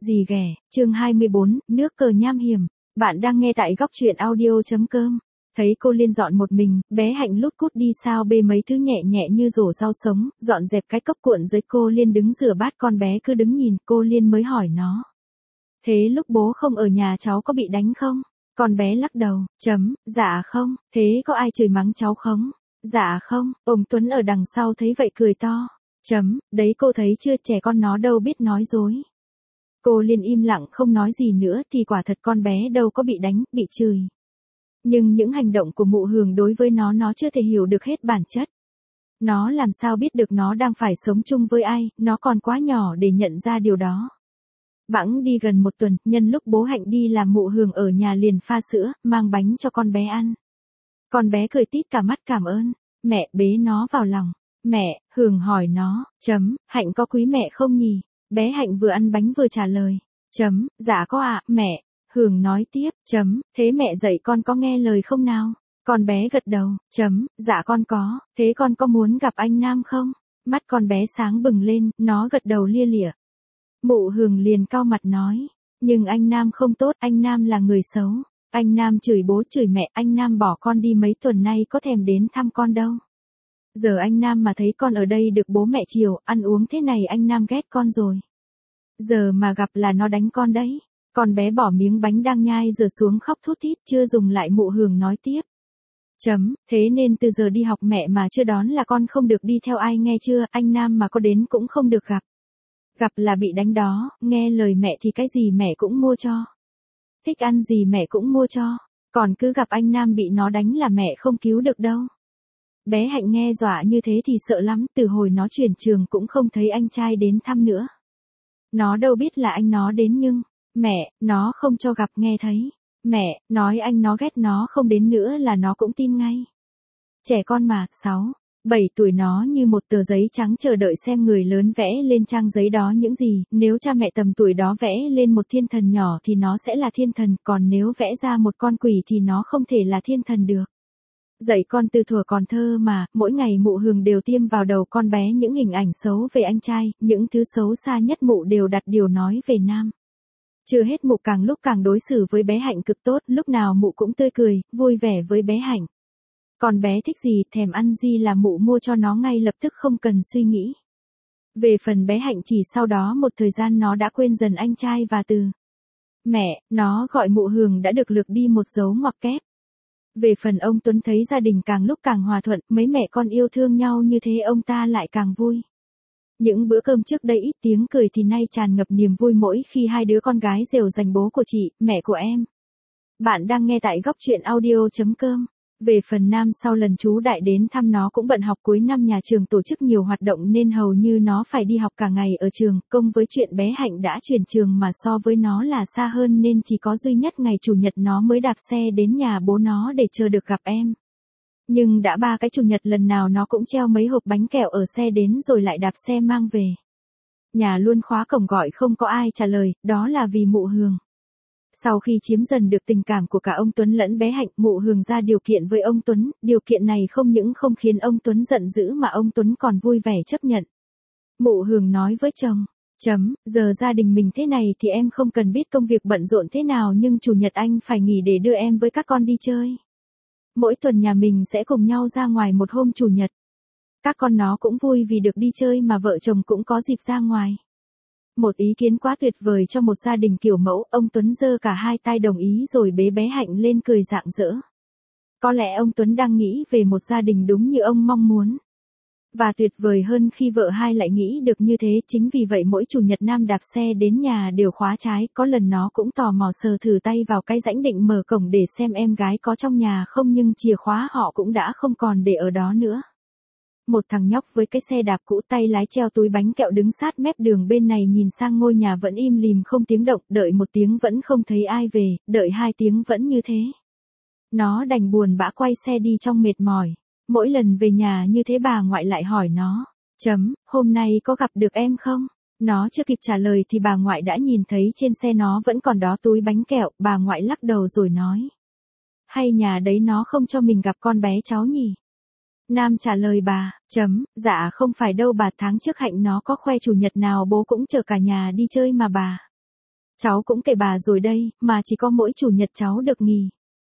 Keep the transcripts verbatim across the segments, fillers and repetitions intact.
Gì ghẻ, chương hai mươi bốn, nước cờ nham hiểm. Bạn đang nghe tại góc truyện audio.com. Thấy cô Liên dọn một mình, bé Hạnh lút cút đi sao bê mấy thứ nhẹ nhẹ như rổ rau sống, dọn dẹp cái cốc cuộn dưới. Cô Liên đứng rửa bát, con bé cứ đứng nhìn. Cô Liên mới hỏi nó: thế lúc bố không ở nhà cháu có bị đánh không? Con bé lắc đầu, chấm, dạ không. Thế có ai chửi mắng cháu không? Dạ không. Ông Tuấn ở đằng sau thấy vậy cười to, chấm, đấy cô thấy chưa, trẻ con nó đâu biết nói dối. Cô Liên im lặng không nói gì nữa, thì quả thật con bé đâu có bị đánh, bị chửi. Nhưng những hành động của mụ Hường đối với nó nó chưa thể hiểu được hết bản chất. Nó làm sao biết được nó đang phải sống chung với ai, nó còn quá nhỏ để nhận ra điều đó. Bẵng đi gần một tuần, nhân lúc bố Hạnh đi làm, mụ Hường ở nhà liền pha sữa, mang bánh cho con bé ăn. Con bé cười tít cả mắt cảm ơn. Mẹ bế nó vào lòng. Mẹ, Hường hỏi nó, chấm, Hạnh có quý mẹ không nhỉ? Bé Hạnh vừa ăn bánh vừa trả lời, chấm, dạ có ạ, mẹ. Hường nói tiếp, chấm, thế mẹ dạy con có nghe lời không nào? Con bé gật đầu, chấm, dạ con có, thế con có muốn gặp anh Nam không? Mắt con bé sáng bừng lên, nó gật đầu lia lịa. Mụ Hường liền cau mặt nói, nhưng anh Nam không tốt, anh Nam là người xấu. Anh Nam chửi bố chửi mẹ, anh Nam bỏ con đi mấy tuần nay có thèm đến thăm con đâu. Giờ anh Nam mà thấy con ở đây được bố mẹ chiều, ăn uống thế này anh Nam ghét con rồi. Giờ mà gặp là nó đánh con đấy. Con bé bỏ miếng bánh đang nhai giờ xuống khóc thút thít, chưa dùng lại. Mụ Hường nói tiếp, chấm, thế nên từ giờ đi học mẹ mà chưa đón là con không được đi theo ai nghe chưa, anh Nam mà có đến cũng không được gặp. Gặp là bị đánh đó, nghe lời mẹ thì cái gì mẹ cũng mua cho. Thích ăn gì mẹ cũng mua cho, còn cứ gặp anh Nam bị nó đánh là mẹ không cứu được đâu. Bé Hạnh nghe dọa như thế thì sợ lắm, từ hồi nó chuyển trường cũng không thấy anh trai đến thăm nữa. Nó đâu biết là anh nó đến nhưng, mẹ, nó không cho gặp nghe thấy. Mẹ, nói anh nó ghét nó không đến nữa là nó cũng tin ngay. Trẻ con mà, sáu, bảy tuổi nó như một tờ giấy trắng chờ đợi xem người lớn vẽ lên trang giấy đó những gì, nếu cha mẹ tầm tuổi đó vẽ lên một thiên thần nhỏ thì nó sẽ là thiên thần, còn nếu vẽ ra một con quỷ thì nó không thể là thiên thần được. Dạy con từ thuở còn thơ mà, mỗi ngày mụ Hường đều tiêm vào đầu con bé những hình ảnh xấu về anh trai, những thứ xấu xa nhất mụ đều đặt điều nói về Nam. Chưa hết mụ càng lúc càng đối xử với bé Hạnh cực tốt, lúc nào mụ cũng tươi cười, vui vẻ với bé Hạnh. Con bé thích gì, thèm ăn gì là mụ mua cho nó ngay lập tức không cần suy nghĩ. Về phần bé Hạnh chỉ sau đó một thời gian nó đã quên dần anh trai và từ mẹ, nó gọi mụ Hường đã được lược đi một dấu ngoặc kép. Về phần ông Tuấn thấy gia đình càng lúc càng hòa thuận, mấy mẹ con yêu thương nhau như thế ông ta lại càng vui. Những bữa cơm trước đây ít tiếng cười thì nay tràn ngập niềm vui mỗi khi hai đứa con gái rều rành bố của chị, mẹ của em. Bạn đang nghe tại góc truyện audio.com. Về phần Nam, sau lần chú Đại đến thăm nó cũng bận học, cuối năm nhà trường tổ chức nhiều hoạt động nên hầu như nó phải đi học cả ngày ở trường, công với chuyện bé Hạnh đã chuyển trường mà so với nó là xa hơn nên chỉ có duy nhất ngày chủ nhật nó mới đạp xe đến nhà bố nó để chờ được gặp em. Nhưng đã ba cái chủ nhật lần nào nó cũng treo mấy hộp bánh kẹo ở xe đến rồi lại đạp xe mang về. Nhà luôn khóa cổng gọi không có ai trả lời, đó là vì mụ Hường. Sau khi chiếm dần được tình cảm của cả ông Tuấn lẫn bé Hạnh, mụ Hường ra điều kiện với ông Tuấn, điều kiện này không những không khiến ông Tuấn giận dữ mà ông Tuấn còn vui vẻ chấp nhận. Mụ Hường nói với chồng, chấm, giờ gia đình mình thế này thì em không cần biết công việc bận rộn thế nào nhưng chủ nhật anh phải nghỉ để đưa em với các con đi chơi. Mỗi tuần nhà mình sẽ cùng nhau ra ngoài một hôm chủ nhật. Các con nó cũng vui vì được đi chơi mà vợ chồng cũng có dịp ra ngoài. Một ý kiến quá tuyệt vời cho một gia đình kiểu mẫu, ông Tuấn giơ cả hai tay đồng ý rồi bế bé Hạnh lên cười rạng rỡ. Có lẽ ông Tuấn đang nghĩ về một gia đình đúng như ông mong muốn. Và tuyệt vời hơn khi vợ hai lại nghĩ được như thế, chính vì vậy mỗi chủ nhật Nam đạp xe đến nhà đều khóa trái, có lần nó cũng tò mò sờ thử tay vào cái rãnh định mở cổng để xem em gái có trong nhà không nhưng chìa khóa họ cũng đã không còn để ở đó nữa. Một thằng nhóc với cái xe đạp cũ, tay lái treo túi bánh kẹo đứng sát mép đường bên này nhìn sang ngôi nhà vẫn im lìm không tiếng động, đợi một tiếng vẫn không thấy ai về, đợi hai tiếng vẫn như thế. Nó đành buồn bã quay xe đi trong mệt mỏi. Mỗi lần về nhà như thế bà ngoại lại hỏi nó, chấm, hôm nay có gặp được em không? Nó chưa kịp trả lời thì bà ngoại đã nhìn thấy trên xe nó vẫn còn đó túi bánh kẹo, bà ngoại lắc đầu rồi nói, hay nhà đấy nó không cho mình gặp con bé cháu nhỉ? Nam trả lời bà, chấm, dạ không phải đâu bà, tháng trước Hạnh nó có khoe chủ nhật nào bố cũng chở cả nhà đi chơi mà bà. Cháu cũng kể bà rồi đây, mà chỉ có mỗi chủ nhật cháu được nghỉ.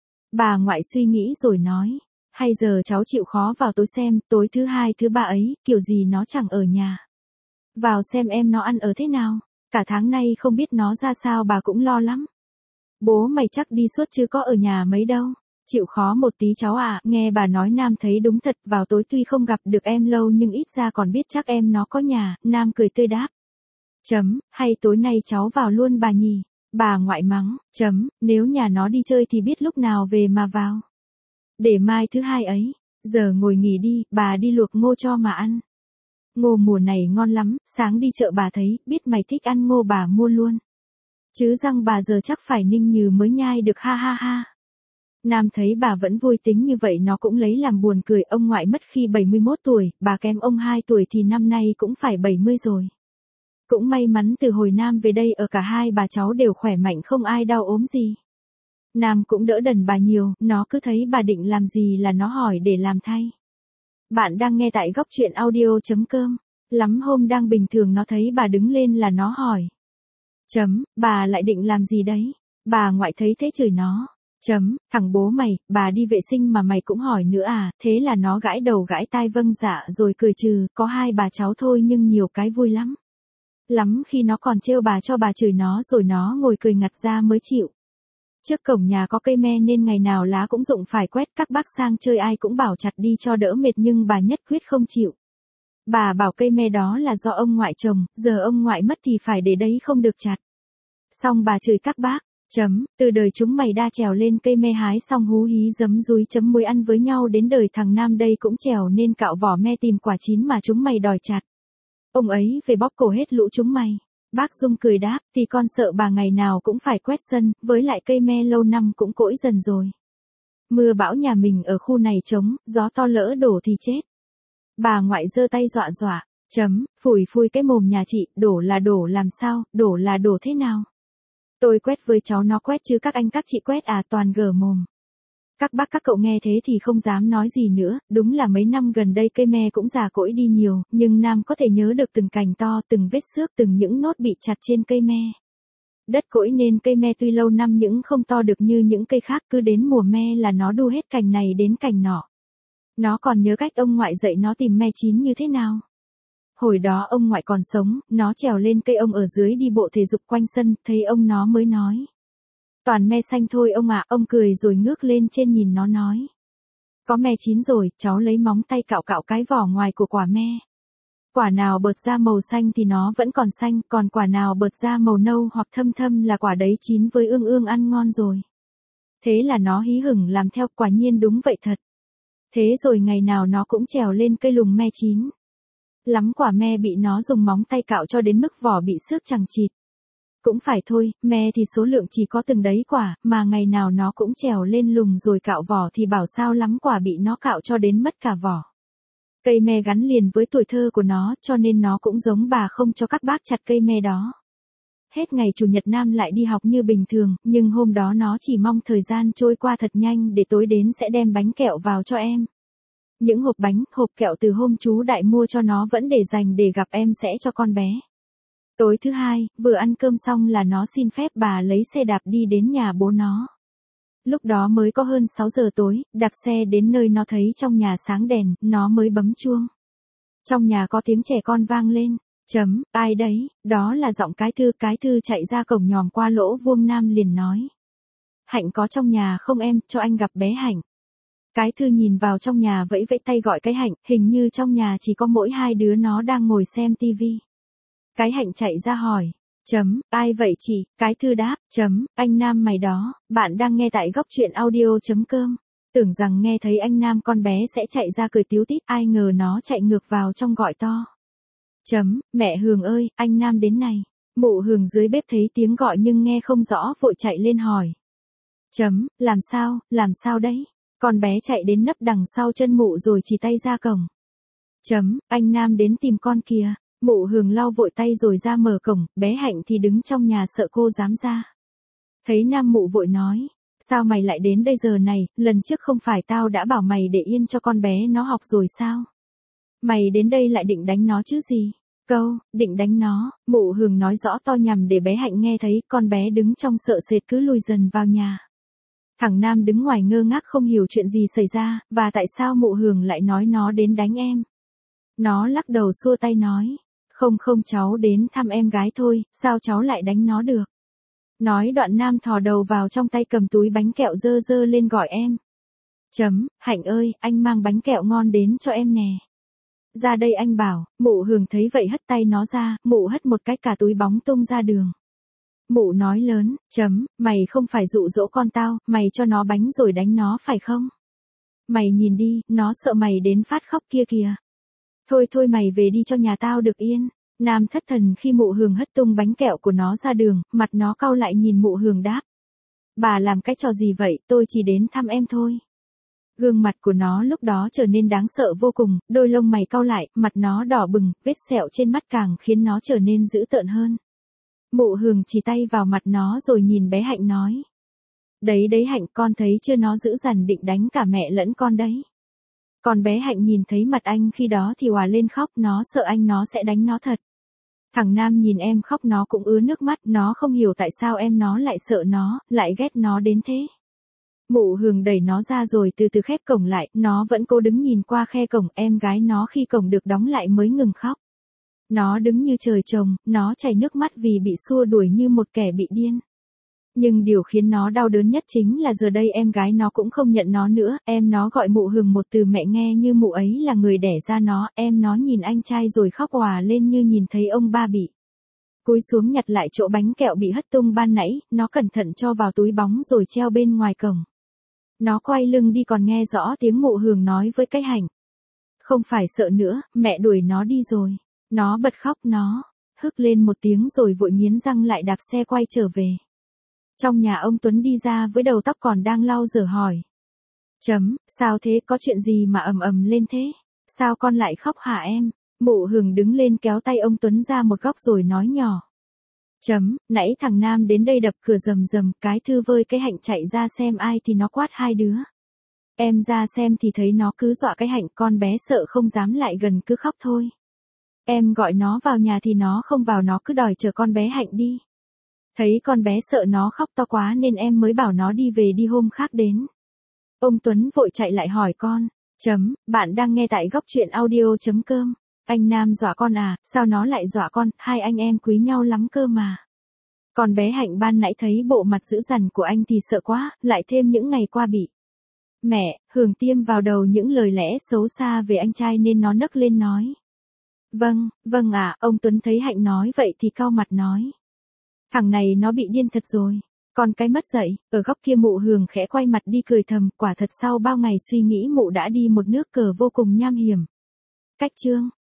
Bà ngoại suy nghĩ rồi nói. Hay giờ cháu chịu khó vào tối xem, tối thứ hai thứ ba ấy, kiểu gì nó chẳng ở nhà. Vào xem em nó ăn ở thế nào. Cả tháng nay không biết nó ra sao bà cũng lo lắm. Bố mày chắc đi suốt chứ có ở nhà mấy đâu. Chịu khó một tí cháu à, nghe bà nói Nam thấy đúng thật, vào tối tuy không gặp được em lâu nhưng ít ra còn biết chắc em nó có nhà, Nam cười tươi đáp. Chấm, hay tối nay cháu vào luôn bà nhỉ? Bà ngoại mắng, chấm, nếu nhà nó đi chơi thì biết lúc nào về mà vào. Để mai thứ hai ấy, giờ ngồi nghỉ đi, bà đi luộc ngô cho mà ăn. Ngô mùa này ngon lắm, sáng đi chợ bà thấy, biết mày thích ăn ngô bà mua luôn. Chứ răng bà giờ chắc phải ninh như mới nhai được ha ha ha. Nam thấy bà vẫn vui tính như vậy nó cũng lấy làm buồn cười, ông ngoại mất khi bảy mươi mốt tuổi, bà kém ông hai tuổi thì năm nay cũng phải bảy mươi rồi. Cũng may mắn từ hồi Nam về đây ở cả hai bà cháu đều khỏe mạnh không ai đau ốm gì. Nam cũng đỡ đần bà nhiều, nó cứ thấy bà định làm gì là nó hỏi để làm thay. Bạn đang nghe tại góc truyện audio.com. Lắm hôm đang bình thường nó thấy bà đứng lên là nó hỏi. Chấm, bà lại định làm gì đấy? Bà ngoại thấy thế chửi nó. Chấm, thằng bố mày, bà đi vệ sinh mà mày cũng hỏi nữa à, thế là nó gãi đầu gãi tai vâng dạ rồi cười trừ, có hai bà cháu thôi nhưng nhiều cái vui lắm. Lắm khi nó còn trêu bà cho bà chửi nó rồi nó ngồi cười ngặt ra mới chịu. Trước cổng nhà có cây me nên ngày nào lá cũng rụng phải quét, các bác sang chơi ai cũng bảo chặt đi cho đỡ mệt nhưng bà nhất quyết không chịu. Bà bảo cây me đó là do ông ngoại trồng, giờ ông ngoại mất thì phải để đấy không được chặt. Xong bà chửi các bác. Chấm, từ đời chúng mày đa trèo lên cây me hái xong hú hí giấm dúi chấm muối ăn với nhau đến đời thằng Nam đây cũng trèo nên cạo vỏ me tìm quả chín mà chúng mày đòi chặt. Ông ấy về bóp cổ hết lũ chúng mày. Bác Dung cười đáp, thì con sợ bà ngày nào cũng phải quét sân, với lại cây me lâu năm cũng cỗi dần rồi. Mưa bão nhà mình ở khu này trống, gió to lỡ đổ thì chết. Bà ngoại giơ tay dọa dọa, chấm, phủi phui cái mồm nhà chị, đổ là đổ làm sao, đổ là đổ thế nào? Tôi quét với cháu nó quét chứ các anh các chị quét à, toàn gở mồm. Các bác các cậu nghe thế thì không dám nói gì nữa, đúng là mấy năm gần đây cây me cũng già cỗi đi nhiều, nhưng Nam có thể nhớ được từng cành to, từng vết xước, từng những nốt bị chặt trên cây me. Đất cỗi nên cây me tuy lâu năm nhưng không to được như những cây khác, cứ đến mùa me là nó đu hết cành này đến cành nọ. Nó còn nhớ cách ông ngoại dạy nó tìm me chín như thế nào. Hồi đó ông ngoại còn sống, nó trèo lên cây ông ở dưới đi bộ thể dục quanh sân, thấy ông nó mới nói. Toàn me xanh thôi ông ạ, ông cười rồi ngước lên trên nhìn nó nói. Có me chín rồi, cháu lấy móng tay cạo cạo cái vỏ ngoài của quả me. Quả nào bợt ra màu xanh thì nó vẫn còn xanh, còn quả nào bợt ra màu nâu hoặc thâm thâm là quả đấy chín với ương ương ăn ngon rồi. Thế là nó hí hửng làm theo, quả nhiên đúng vậy thật. Thế rồi ngày nào nó cũng trèo lên cây lùng me chín. Lắm quả me bị nó dùng móng tay cạo cho đến mức vỏ bị xước chằng chịt. Cũng phải thôi, me thì số lượng chỉ có từng đấy quả, mà ngày nào nó cũng trèo lên lùng rồi cạo vỏ thì bảo sao lắm quả bị nó cạo cho đến mất cả vỏ. Cây me gắn liền với tuổi thơ của nó, cho nên nó cũng giống bà không cho các bác chặt cây me đó. Hết ngày chủ nhật Nam lại đi học như bình thường, nhưng hôm đó nó chỉ mong thời gian trôi qua thật nhanh để tối đến sẽ đem bánh kẹo vào cho em. Những hộp bánh, hộp kẹo từ hôm chú Đại mua cho nó vẫn để dành để gặp em sẽ cho con bé. Tối thứ hai, vừa ăn cơm xong là nó xin phép bà lấy xe đạp đi đến nhà bố nó. Lúc đó mới có hơn sáu giờ tối, đạp xe đến nơi nó thấy trong nhà sáng đèn, nó mới bấm chuông. Trong nhà có tiếng trẻ con vang lên, chấm, ai đấy, đó là giọng cái Thư, cái Thư chạy ra cổng nhòm qua lỗ vuông. Nam liền nói. Hạnh có trong nhà không em, cho anh gặp bé Hạnh. Cái Thư nhìn vào trong nhà vẫy vẫy tay gọi cái Hạnh, hình như trong nhà chỉ có mỗi hai đứa nó đang ngồi xem tivi. Cái Hạnh chạy ra hỏi, chấm, ai vậy chị? Cái Thư đáp, chấm, anh Nam mày đó, bạn đang nghe tại góc truyện audio.com. Tưởng rằng nghe thấy anh Nam con bé sẽ chạy ra cười tíu tít, ai ngờ nó chạy ngược vào trong gọi to. Chấm, mẹ Hường ơi, anh Nam đến này. Mụ Hường dưới bếp thấy tiếng gọi nhưng nghe không rõ vội chạy lên hỏi. Chấm, làm sao, làm sao đấy? Con bé chạy đến nấp đằng sau chân mụ rồi chỉ tay ra cổng. Chấm, anh Nam đến tìm con kìa. Mụ Hường lau vội tay rồi ra mở cổng, bé Hạnh thì đứng trong nhà sợ cô dám ra. Thấy Nam mụ vội nói, sao mày lại đến đây giờ này, lần trước không phải tao đã bảo mày để yên cho con bé nó học rồi sao? Mày đến đây lại định đánh nó chứ gì? câu, định đánh nó, Mụ Hường nói rõ to nhằm để bé Hạnh nghe thấy, con bé đứng trong sợ sệt cứ lùi dần vào nhà. Thằng Nam đứng ngoài ngơ ngác không hiểu chuyện gì xảy ra, và tại sao Mụ Hường lại nói nó đến đánh em. Nó lắc đầu xua tay nói, không không cháu đến thăm em gái thôi, sao cháu lại đánh nó được. Nói đoạn Nam thò đầu vào trong tay cầm túi bánh kẹo dơ dơ lên gọi em. Chấm, Hạnh ơi, anh mang bánh kẹo ngon đến cho em nè. Ra đây anh bảo, Mụ Hường thấy vậy hất tay nó ra, Mụ hất một cái cả túi bóng tung ra đường. Mụ nói lớn, chấm, mày không phải dụ dỗ con tao, mày cho nó bánh rồi đánh nó phải không? Mày nhìn đi, nó sợ mày đến phát khóc kia kìa. Thôi thôi mày về đi cho nhà tao được yên. Nam thất thần khi Mụ Hường hất tung bánh kẹo của nó ra đường, mặt nó cau lại nhìn Mụ Hường đáp. Bà làm cái trò gì vậy, tôi chỉ đến thăm em thôi. Gương mặt của nó lúc đó trở nên đáng sợ vô cùng, đôi lông mày cau lại, mặt nó đỏ bừng, vết sẹo trên mắt càng khiến nó trở nên dữ tợn hơn. Mụ Hường chỉ tay vào mặt nó rồi nhìn bé Hạnh nói. Đấy đấy Hạnh, con thấy chưa, nó dữ dằn định đánh cả mẹ lẫn con đấy. Còn bé Hạnh nhìn thấy mặt anh khi đó thì òa lên khóc, nó sợ anh nó sẽ đánh nó thật. Thằng Nam nhìn em khóc nó cũng ứa nước mắt, nó không hiểu tại sao em nó lại sợ nó, lại ghét nó đến thế. Mụ Hường đẩy nó ra rồi từ từ khép cổng lại, nó vẫn cố đứng nhìn qua khe cổng, em gái nó khi cổng được đóng lại mới ngừng khóc. Nó đứng như trời trồng, nó chảy nước mắt vì bị xua đuổi như một kẻ bị điên. Nhưng điều khiến nó đau đớn nhất chính là giờ đây em gái nó cũng không nhận nó nữa, em nó gọi Mụ Hường một từ mẹ nghe như mụ ấy là người đẻ ra nó, em nó nhìn anh trai rồi khóc òa lên như nhìn thấy ông ba bị. Cúi xuống nhặt lại chỗ bánh kẹo bị hất tung ban nãy, nó cẩn thận cho vào túi bóng rồi treo bên ngoài cổng. Nó quay lưng đi còn nghe rõ tiếng Mụ Hường nói với cái Hạnh. Không phải sợ nữa, mẹ đuổi nó đi rồi. Nó bật khóc, nó hức lên một tiếng rồi vội nghiến răng lại đạp xe quay trở về. Trong nhà ông Tuấn đi ra với đầu tóc còn đang lau rửa hỏi. Chấm, sao thế, có chuyện gì mà ầm ầm lên thế? Sao con lại khóc hả em? Mụ Hường đứng lên kéo tay ông Tuấn ra một góc rồi nói nhỏ. Chấm, nãy thằng Nam đến đây đập cửa rầm rầm, cái Thư vơi cái Hạnh chạy ra xem ai thì nó quát hai đứa. Em ra xem thì thấy nó cứ dọa cái Hạnh, con bé sợ không dám lại gần cứ khóc thôi. Em gọi nó vào nhà thì nó không vào, nó cứ đòi chờ con bé Hạnh đi. Thấy con bé sợ nó khóc to quá nên em mới bảo nó đi về đi hôm khác đến. Ông Tuấn vội chạy lại hỏi con. Chấm, bạn đang nghe tại góc truyện audio chấm com. Anh Nam dọa con à, sao nó lại dọa con, hai anh em quý nhau lắm cơ mà. Còn bé Hạnh ban nãy thấy bộ mặt dữ dằn của anh thì sợ quá, lại thêm những ngày qua bị mẹ Hường tiêm vào đầu những lời lẽ xấu xa về anh trai nên nó nấc lên nói. Vâng, vâng ạ, à, ông Tuấn thấy Hạnh nói vậy thì cau mặt nói. Thằng này nó bị điên thật rồi. Còn cái mất dạy, ở góc kia Mụ Hường khẽ quay mặt đi cười thầm, quả thật sau bao ngày suy nghĩ Mụ đã đi một nước cờ vô cùng nham hiểm. Cách chương